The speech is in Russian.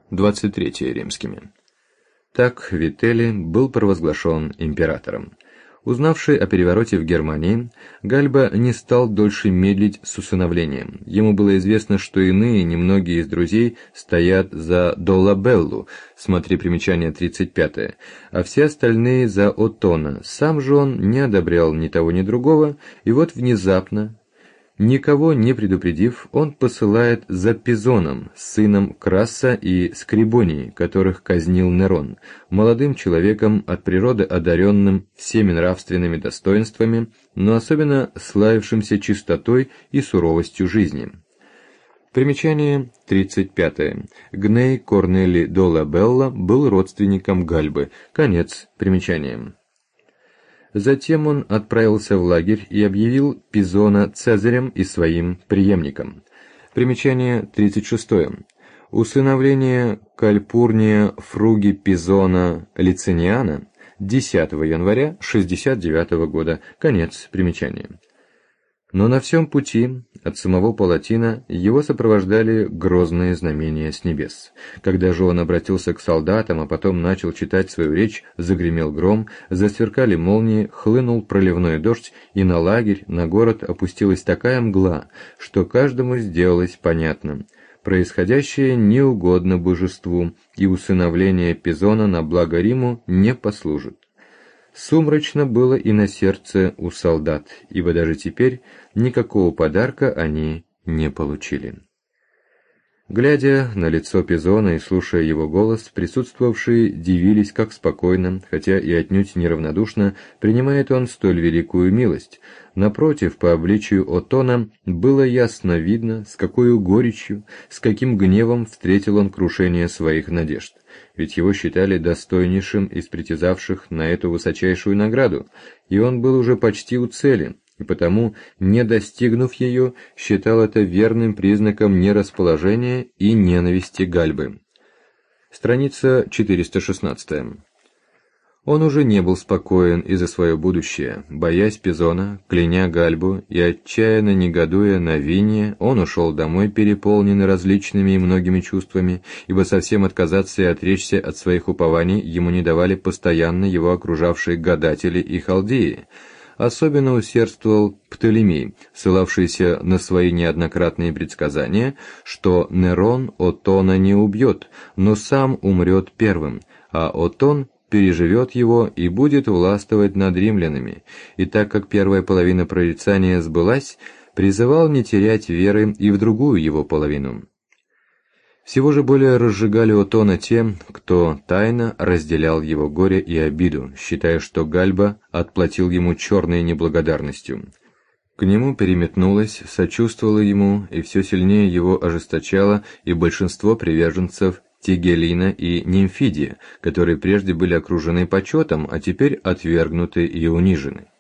23 римскими. Так Вителли был провозглашен императором. Узнавший о перевороте в Германии, Гальба не стал дольше медлить с усыновлением. Ему было известно, что иные, немногие из друзей, стоят за Доллабеллу, смотри примечание 35, а все остальные за Оттона. Сам же он не одобрял ни того, ни другого, и вот внезапно, никого не предупредив, он посылает за Пизоном, сыном Краса и Скрибонии, которых казнил Нерон, молодым человеком, от природы одаренным всеми нравственными достоинствами, но особенно славившимся чистотой и суровостью жизни. Примечание 35. Гней Корнелий Доллабелла был родственником Гальбы. Конец примечания. Затем он отправился в лагерь и объявил Пизона цезарем и своим преемником. Примечание 36. Усыновление Кальпурния Фруги Пизона Лициниана 10 января 69 года. Конец примечания. Но на всем пути от самого Палатина его сопровождали грозные знамения с небес. Когда же он обратился к солдатам, а потом начал читать свою речь, загремел гром, засверкали молнии, хлынул проливной дождь, и на лагерь, на город опустилась такая мгла, что каждому сделалось понятно: происходящее не угодно божеству, и усыновление Пизона на благо Риму не послужит. Сумрачно было и на сердце у солдат, ибо даже теперь никакого подарка они не получили. Глядя на лицо Пизона и слушая его голос, присутствовавшие дивились, как спокойно, хотя и отнюдь неравнодушно, принимает он столь великую милость. Напротив, по обличию Оттона было ясно видно, с какой горечью, с каким гневом встретил он крушение своих надежд. Ведь его считали достойнейшим из притязавших на эту высочайшую награду, и он был уже почти у цели, и потому, не достигнув ее, считал это верным признаком нерасположения и ненависти Гальбы. Страница 416. Он уже не был спокоен и за свое будущее. Боясь Пизона, кляня Гальбу и отчаянно негодуя на Виния, он ушел домой, переполненный различными и многими чувствами, ибо совсем отказаться и отречься от своих упований ему не давали постоянно его окружавшие гадатели и халдеи. Особенно усердствовал Птолемей, ссылавшийся на свои неоднократные предсказания, что Нерон Оттона не убьет, но сам умрет первым, а Оттон переживет его и будет властвовать над римлянами, и так как первая половина прорицания сбылась, призывал не терять веры и в другую его половину. Всего же более разжигали Оттона тем, кто тайно разделял его горе и обиду, считая, что Гальба отплатил ему черной неблагодарностью. К нему переметнулось, сочувствовало ему и все сильнее его ожесточало и большинство приверженцев Тигелина и Нимфидия, которые прежде были окружены почетом, а теперь отвергнуты и унижены.